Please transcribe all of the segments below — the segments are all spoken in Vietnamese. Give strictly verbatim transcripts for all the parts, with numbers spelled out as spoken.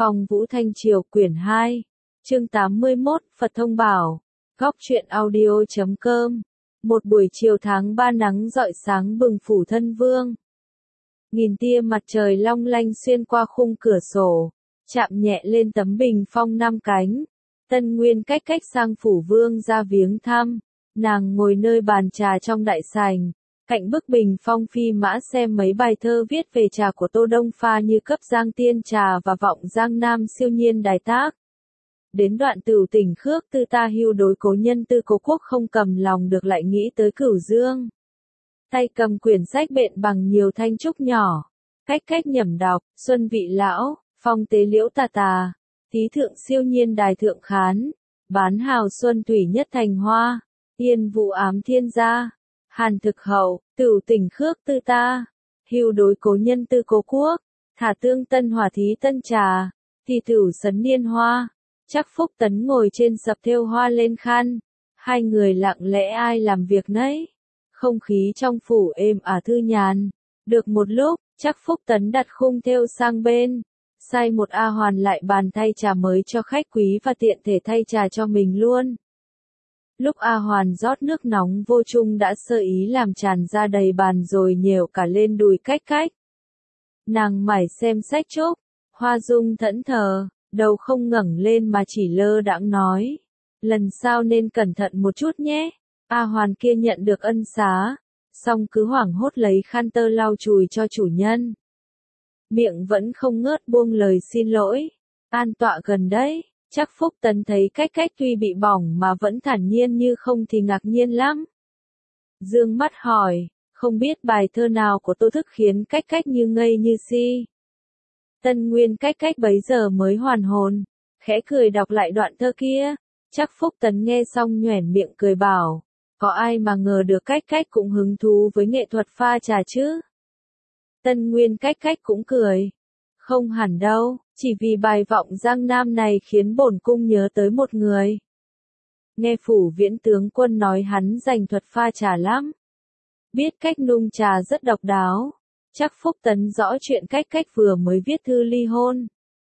Phong Vũ Thanh Triều quyển hai, chương tám mươi mốt, Phật Thông Bảo, Góc truyện audio chấm com. Một buổi chiều tháng ba nắng rọi sáng bừng phủ thân vương. Nghìn tia mặt trời long lanh xuyên qua khung cửa sổ, chạm nhẹ lên tấm bình phong năm cánh. Tân Nguyên cách cách sang phủ vương ra viếng thăm, nàng ngồi nơi bàn trà trong đại sảnh. Cạnh bức bình phong phi mã xem mấy bài thơ viết về trà của Tô Đông pha như cấp Giang Tiên Trà và Vọng Giang Nam siêu nhiên đài tác. Đến đoạn Tửu Tỉnh Khước Tư ta hưu đối cố nhân Tư Cố Quốc không cầm lòng được lại nghĩ tới Cửu Dương. Tay cầm quyển sách bện bằng nhiều thanh trúc nhỏ, cách cách nhẩm đọc, xuân vị lão, phong tế liễu tà tà, thí thượng siêu nhiên đài thượng khán, bán hào xuân thủy nhất thành hoa, yên vụ ám thiên gia. Hàn thực hậu, Tửu Tỉnh Khước Tư ta, hưu đối cố nhân Tư Cố Quốc, thả tương tân hòa thí tân trà, thì thửu sấn niên hoa, chắc Phúc Tấn ngồi trên sập thêu hoa lên khăn, hai người lặng lẽ ai làm việc nấy, không khí trong phủ êm ả thư nhàn. Được một lúc, chắc Phúc Tấn đặt khung thêu sang bên, sai một A Hoàn lại bàn thay trà mới cho khách quý và tiện thể thay trà cho mình luôn. Lúc A Hoàn rót nước nóng vô chung đã sơ ý làm tràn ra đầy bàn rồi nhều cả lên đùi cách cách. Nàng mải xem sách trúc, Hoa Dung thẫn thờ, đầu không ngẩng lên mà chỉ lơ đãng nói. Lần sau nên cẩn thận một chút nhé. A Hoàn kia nhận được ân xá, xong cứ hoảng hốt lấy khăn tơ lau chùi cho chủ nhân. Miệng vẫn không ngớt buông lời xin lỗi. An tọa gần đấy. Chắc Phúc Tấn thấy cách cách tuy bị bỏng mà vẫn thản nhiên như không thì ngạc nhiên lắm. Dương mắt hỏi, không biết bài thơ nào của Tô Thức khiến cách cách như ngây như si. Tân Nguyên cách cách bấy giờ mới hoàn hồn, khẽ cười đọc lại đoạn thơ kia. Chắc Phúc Tấn nghe xong nhoẻn miệng cười bảo, có ai mà ngờ được cách cách cũng hứng thú với nghệ thuật pha trà chứ. Tân Nguyên cách cách cũng cười. Không hẳn đâu, chỉ vì bài Vọng Giang Nam này khiến bổn cung nhớ tới một người. Nghe phủ viễn tướng quân nói hắn dành thuật pha trà lắm. Biết cách nung trà rất độc đáo. Chắc Phúc Tấn rõ chuyện cách cách vừa mới viết thư ly hôn.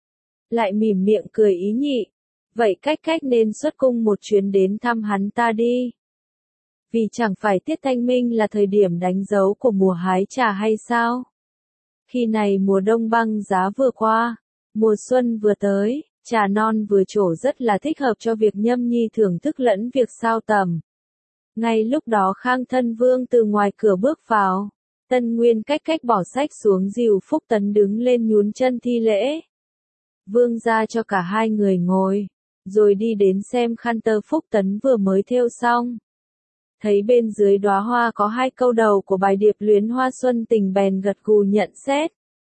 Lại mỉm miệng cười ý nhị. Vậy cách cách nên xuất cung một chuyến đến thăm hắn ta đi. Vì chẳng phải tiết thanh minh là thời điểm đánh dấu của mùa hái trà hay sao? Khi này mùa đông băng giá vừa qua, mùa xuân vừa tới, trà non vừa trổ rất là thích hợp cho việc nhâm nhi thưởng thức lẫn việc sao tầm. Ngay lúc đó Khang Thân Vương từ ngoài cửa bước vào, Tân Nguyên cách cách bỏ sách xuống dìu Phúc Tấn đứng lên nhún chân thi lễ. Vương ra cho cả hai người ngồi, rồi đi đến xem khăn tơ Phúc Tấn vừa mới thêu xong. Thấy bên dưới đóa hoa có hai câu đầu của bài điệp luyến hoa xuân tình bèn gật gù nhận xét.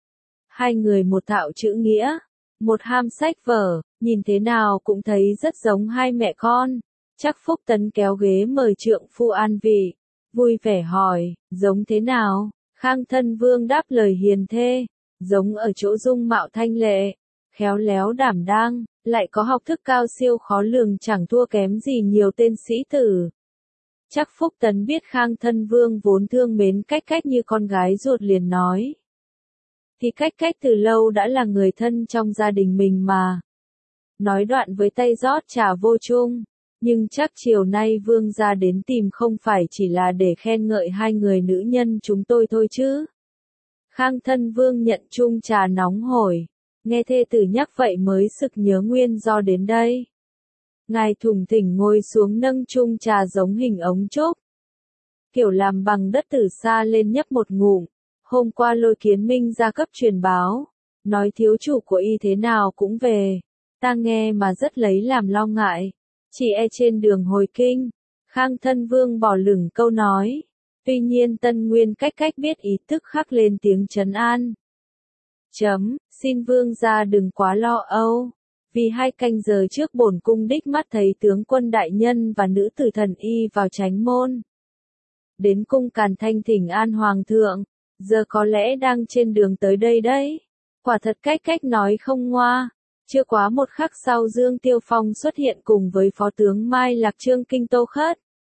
Hai người một thạo chữ nghĩa, một ham sách vở, nhìn thế nào cũng thấy rất giống hai mẹ con. Chắc Phúc Tấn kéo ghế mời trượng phu an vị, vui vẻ hỏi, giống thế nào? Khang Thân Vương đáp lời hiền thê, giống ở chỗ dung mạo thanh lệ, khéo léo đảm đang, lại có học thức cao siêu khó lường chẳng thua kém gì nhiều tên sĩ tử. Chắc Phúc Tấn biết Khang Thân Vương vốn thương mến cách cách như con gái ruột liền nói. Thì cách cách từ lâu đã là người thân trong gia đình mình mà. Nói đoạn với tay rót trà vô chung, nhưng chắc chiều nay Vương gia đến tìm không phải chỉ là để khen ngợi hai người nữ nhân chúng tôi thôi chứ. Khang Thân Vương nhận chung trà nóng hổi, nghe thê tử nhắc vậy mới sực nhớ nguyên do đến đây. Ngài thủng thỉnh ngồi xuống nâng chung trà giống hình ống trúc. Kiểu làm bằng đất từ xa lên nhấp một ngụm. Hôm qua Lôi Kiến Minh ra cấp truyền báo, nói thiếu chủ của y thế nào cũng về. Ta nghe mà rất lấy làm lo ngại. Chỉ e trên đường hồi kinh, Khang Thân Vương bỏ lửng câu nói. Tuy nhiên Tân Nguyên cách cách biết ý tức khắc lên tiếng trấn an. Chấm, xin Vương gia đừng quá lo âu. Vì hai canh giờ trước bổn cung đích mắt thấy tướng quân đại nhân và nữ tử thần y vào chánh môn. Đến cung Càn Thanh thỉnh an hoàng thượng, giờ có lẽ đang trên đường tới đây đấy. Quả thật cách cách nói không ngoa. Chưa quá một khắc sau Dương Tiêu Phong xuất hiện cùng với phó tướng Mai Lạc Trương Kinh Tô Khất.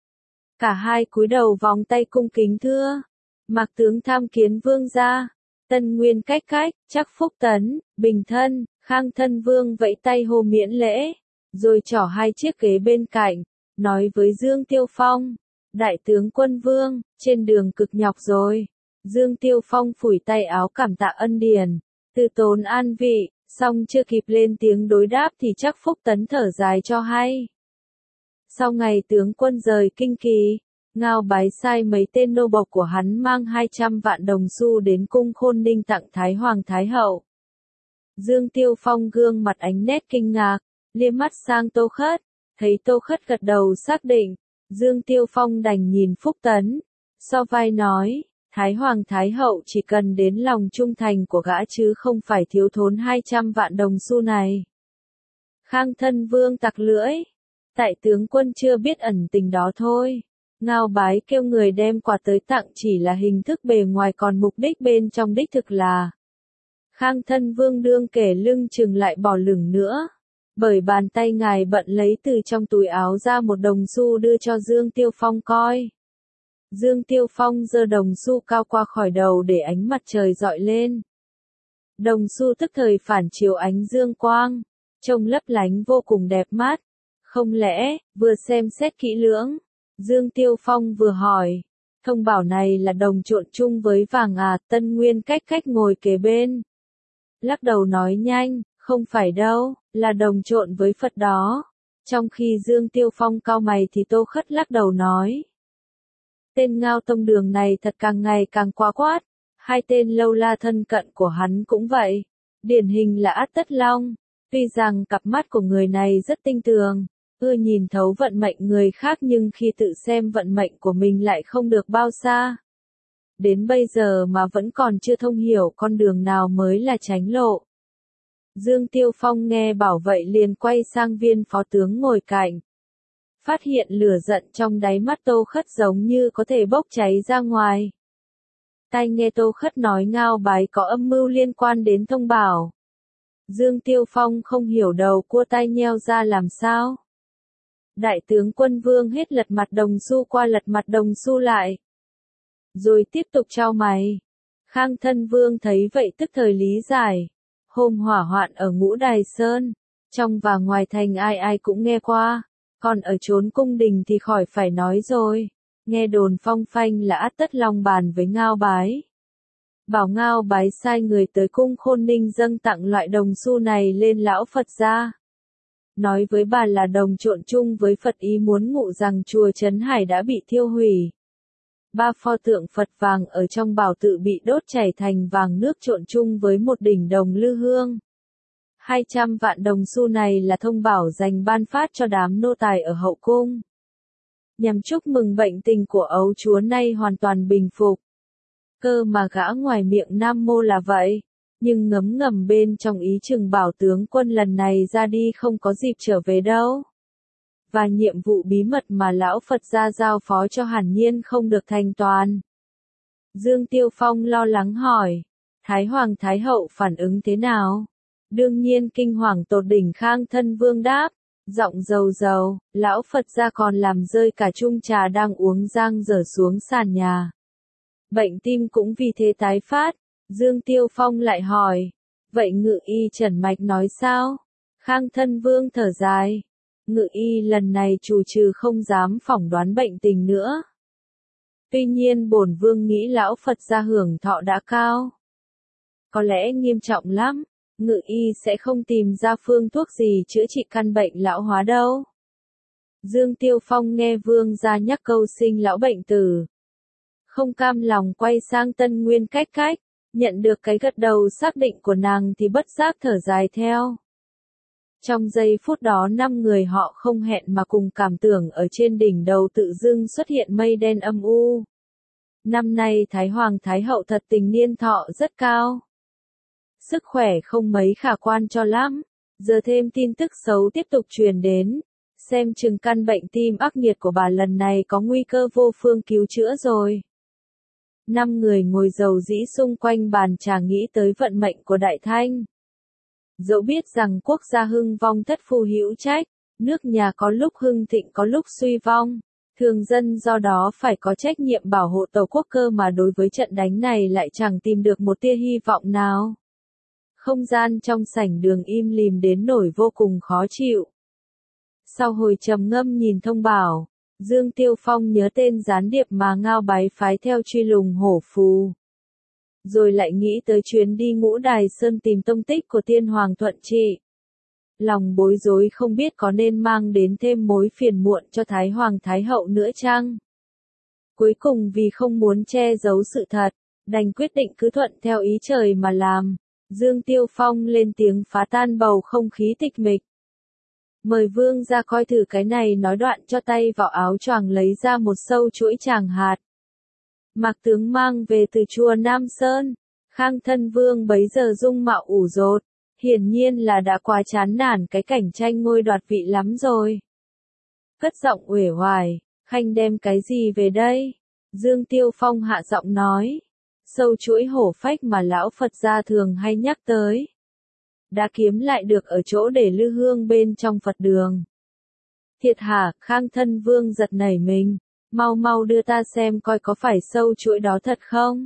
Cả hai cúi đầu vòng tay cung kính thưa. Mạc tướng tham kiến vương gia. Tân Nguyên cách cách, chắc Phúc Tấn, Bình Thân, Khang Thân Vương vẫy tay hô miễn lễ, rồi trỏ hai chiếc ghế bên cạnh, nói với Dương Tiêu Phong, đại tướng quân Vương, trên đường cực nhọc rồi. Dương Tiêu Phong phủi tay áo cảm tạ ân điển, từ tốn an vị, xong chưa kịp lên tiếng đối đáp thì chắc Phúc Tấn thở dài cho hay. Sau ngày tướng quân rời Kinh Kỳ, Ngao Bái sai mấy tên nô bộc của hắn mang hai trăm vạn đồng xu đến cung Khôn Ninh tặng Thái Hoàng Thái Hậu. Dương Tiêu Phong gương mặt ánh nét kinh ngạc, liếc mắt sang Tô Khất, thấy Tô Khất gật đầu xác định, Dương Tiêu Phong đành nhìn Phúc Tấn, so vai nói, Thái Hoàng Thái Hậu chỉ cần đến lòng trung thành của gã chứ không phải thiếu thốn hai trăm vạn đồng xu này. Khang Thân Vương tặc lưỡi, tại tướng quân chưa biết ẩn tình đó thôi. Ngao Bái kêu người đem quà tới tặng chỉ là hình thức bề ngoài còn mục đích bên trong đích thực là. Khang Thân Vương đương kể lưng chừng lại bỏ lửng nữa, bởi bàn tay ngài bận lấy từ trong túi áo ra một đồng xu đưa cho Dương Tiêu Phong coi. Dương Tiêu Phong giơ đồng xu cao qua khỏi đầu để ánh mặt trời rọi lên. Đồng xu tức thời phản chiếu ánh dương quang, trông lấp lánh vô cùng đẹp mắt. Không lẽ, vừa xem xét kỹ lưỡng, Dương Tiêu Phong vừa hỏi, thông bảo này là đồng trộn chung với vàng à? Tân Nguyên cách cách ngồi kế bên, lắc đầu nói nhanh, không phải đâu, là đồng trộn với Phật đó. Trong khi Dương Tiêu Phong cau mày thì Tô Khất lắc đầu nói, tên Ngao Tông Đường này thật càng ngày càng quá quát, hai tên lâu la thân cận của hắn cũng vậy, điển hình là Át Tất Long, tuy rằng cặp mắt của người này rất tinh tường, ưa nhìn thấu vận mệnh người khác nhưng khi tự xem vận mệnh của mình lại không được bao xa. Đến bây giờ mà vẫn còn chưa thông hiểu con đường nào mới là chánh lộ. Dương Tiêu Phong nghe bảo vậy liền quay sang viên phó tướng ngồi cạnh. Phát hiện lửa giận trong đáy mắt Tô Khất giống như có thể bốc cháy ra ngoài. Tai nghe Tô Khất nói Ngao Bái có âm mưu liên quan đến thông bảo. Dương Tiêu Phong không hiểu đầu cua tai nheo ra làm sao. Đại tướng quân Vương hết lật mặt đồng xu qua lật mặt đồng xu lại. Rồi tiếp tục trao mày. Khang Thân Vương thấy vậy tức thời lý giải. Hôm hỏa hoạn ở Ngũ Đài Sơn, trong và ngoài thành ai ai cũng nghe qua. Còn ở chốn cung đình thì khỏi phải nói rồi. Nghe đồn phong phanh là Át Tất Long bàn với Ngao Bái. Bảo Ngao Bái sai người tới cung Khôn Ninh dâng tặng loại đồng xu này lên lão Phật gia. Nói với bà là đồng trộn chung với Phật, ý muốn ngụ rằng chùa Trấn Hải đã bị thiêu hủy. Ba pho tượng Phật vàng ở trong bảo tự bị đốt chảy thành vàng nước trộn chung với một đỉnh đồng lư hương. hai trăm vạn đồng xu này là thông bảo dành ban phát cho đám nô tài ở hậu cung. Nhằm chúc mừng bệnh tình của ấu chúa nay hoàn toàn bình phục. Cơ mà gã ngoài miệng Nam Mô là vậy, nhưng ngấm ngầm bên trong ý chừng bảo tướng quân lần này ra đi không có dịp trở về đâu. Và nhiệm vụ bí mật mà lão Phật gia giao phó cho hẳn nhiên không được thành toàn. Dương Tiêu Phong lo lắng hỏi, Thái Hoàng Thái Hậu phản ứng thế nào? Đương nhiên kinh hoàng tột đỉnh. Khang Thân Vương đáp, giọng dầu dầu, lão Phật gia còn làm rơi cả chung trà đang uống giang dở xuống sàn nhà. Bệnh tim cũng vì thế tái phát. Dương Tiêu Phong lại hỏi, vậy ngự y Trần Mạch nói sao? Khang Thân Vương thở dài, ngự y lần này trù trừ không dám phỏng đoán bệnh tình nữa. Tuy nhiên bổn vương nghĩ lão Phật gia hưởng thọ đã cao. Có lẽ nghiêm trọng lắm, ngự y sẽ không tìm ra phương thuốc gì chữa trị căn bệnh lão hóa đâu. Dương Tiêu Phong nghe vương gia nhắc câu sinh lão bệnh tử. Không cam lòng quay sang Tân Nguyên cách cách, nhận được cái gật đầu xác định của nàng thì bất giác thở dài theo. Trong giây phút đó năm người họ không hẹn mà cùng cảm tưởng ở trên đỉnh đầu tự dưng xuất hiện mây đen âm u. Năm nay Thái Hoàng Thái Hậu thật tình niên thọ rất cao. Sức khỏe không mấy khả quan cho lắm, giờ thêm tin tức xấu tiếp tục truyền đến. Xem chừng căn bệnh tim ác nghiệt của bà lần này có nguy cơ vô phương cứu chữa rồi. Năm người ngồi dầu dĩ xung quanh bàn trà nghĩ tới vận mệnh của Đại Thanh. Dẫu biết rằng quốc gia hưng vong thất phu hữu trách, nước nhà có lúc hưng thịnh có lúc suy vong, thường dân do đó phải có trách nhiệm bảo hộ tổ quốc, cơ mà đối với trận đánh này lại chẳng tìm được một tia hy vọng nào. Không gian trong sảnh đường im lìm đến nỗi vô cùng khó chịu. Sau hồi trầm ngâm nhìn thông bảo, Dương Tiêu Phong nhớ tên gián điệp mà Ngao Bái phái theo truy lùng hổ phù. Rồi lại nghĩ tới chuyến đi Ngũ Đài Sơn tìm tông tích của tiên hoàng Thuận Trị. Lòng bối rối không biết có nên mang đến thêm mối phiền muộn cho Thái Hoàng Thái Hậu nữa chăng? Cuối cùng vì không muốn che giấu sự thật, đành quyết định cứ thuận theo ý trời mà làm. Dương Tiêu Phong lên tiếng phá tan bầu không khí tịch mịch. Mời vương ra coi thử cái này, nói đoạn cho tay vào áo choàng lấy ra một sâu chuỗi tràng hạt. Mạc tướng mang về từ chùa Nam Sơn. Khang Thân Vương bấy giờ dung mạo ủ rột, hiển nhiên là đã quá chán nản cái cảnh tranh ngôi đoạt vị lắm rồi. Cất giọng uể oải, Khanh đem cái gì về đây? Dương Tiêu Phong hạ giọng nói. Sâu chuỗi hổ phách mà lão Phật gia thường hay nhắc tới. Đã kiếm lại được ở chỗ để lư hương bên trong Phật đường. Thiệt hả? Khang Thân Vương giật nảy mình. Mau mau đưa ta xem coi có phải sâu chuỗi đó thật không?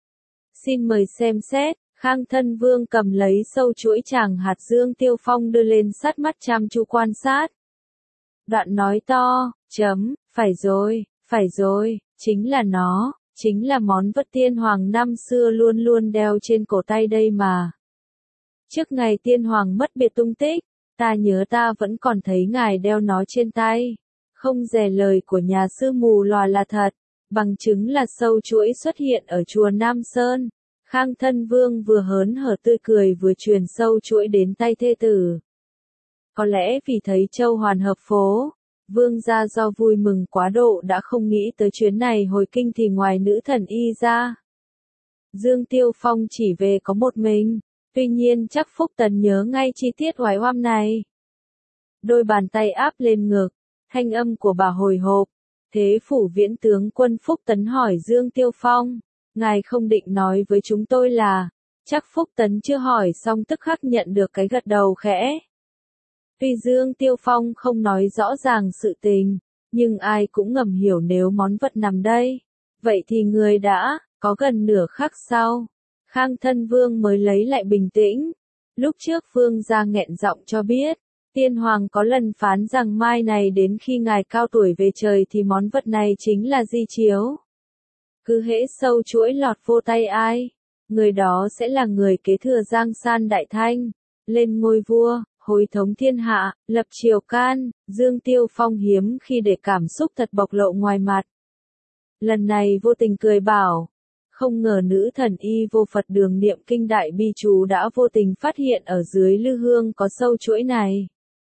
Xin mời xem xét. Khang Thân Vương cầm lấy sâu chuỗi tràng hạt Dương Tiêu Phong đưa lên sát mắt chăm chú quan sát. Đoạn nói to, chấm, phải rồi, phải rồi, chính là nó, chính là món vật tiên hoàng năm xưa luôn luôn đeo trên cổ tay đây mà. Trước ngày tiên hoàng mất biệt tung tích, ta nhớ ta vẫn còn thấy ngài đeo nó trên tay. Không dè lời của nhà sư mù lòa là thật, bằng chứng là sâu chuỗi xuất hiện ở chùa Nam Sơn. Khang Thân Vương vừa hớn hở tươi cười vừa truyền sâu chuỗi đến tay thê tử. Có lẽ vì thấy châu hoàn hợp phố, vương gia do vui mừng quá độ đã không nghĩ tới chuyến này hồi kinh thì ngoài nữ thần y ra. Dương Tiêu Phong chỉ về có một mình, tuy nhiên chắc Phúc Tấn nhớ ngay chi tiết oái oăm này. Đôi bàn tay áp lên ngực, thanh âm của bà hồi hộp. Thế phủ viễn tướng quân Phúc Tấn hỏi Dương Tiêu Phong, ngài không định nói với chúng tôi là, chắc Phúc Tấn chưa hỏi xong tức khắc nhận được cái gật đầu khẽ. Tuy Dương Tiêu Phong không nói rõ ràng sự tình, nhưng ai cũng ngầm hiểu nếu món vật nằm đây. Vậy thì người đã, có gần nửa khắc sau, Khang Thân Vương mới lấy lại bình tĩnh. Lúc trước vương gia nghẹn giọng cho biết, tiên hoàng có lần phán rằng mai này đến khi ngài cao tuổi về trời thì món vật này chính là di chiếu. Cứ hễ sâu chuỗi lọt vô tay ai, người đó sẽ là người kế thừa Giang San Đại Thanh, lên ngôi vua, hồi thống thiên hạ, lập triều can. Dương Tiêu Phong hiếm khi để cảm xúc thật bộc lộ ngoài mặt. Lần này vô tình cười bảo, không ngờ nữ thần y vô Phật đường niệm kinh đại bi chú đã vô tình phát hiện ở dưới lư hương có sâu chuỗi này.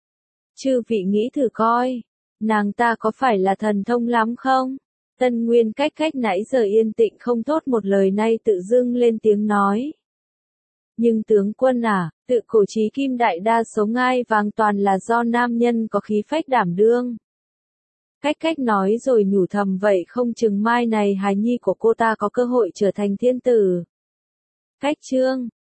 Chư vị nghĩ thử coi, nàng ta có phải là thần thông lắm không? Tân Nguyên cách cách nãy giờ yên tĩnh không thốt một lời nay tự dưng lên tiếng nói. Nhưng tướng quân à, tự cổ chí kim đại đa số ngai vàng toàn là do nam nhân có khí phách đảm đương. Cách cách nói rồi nhủ thầm vậy không chừng mai này hài nhi của cô ta có cơ hội trở thành thiên tử. Cách chương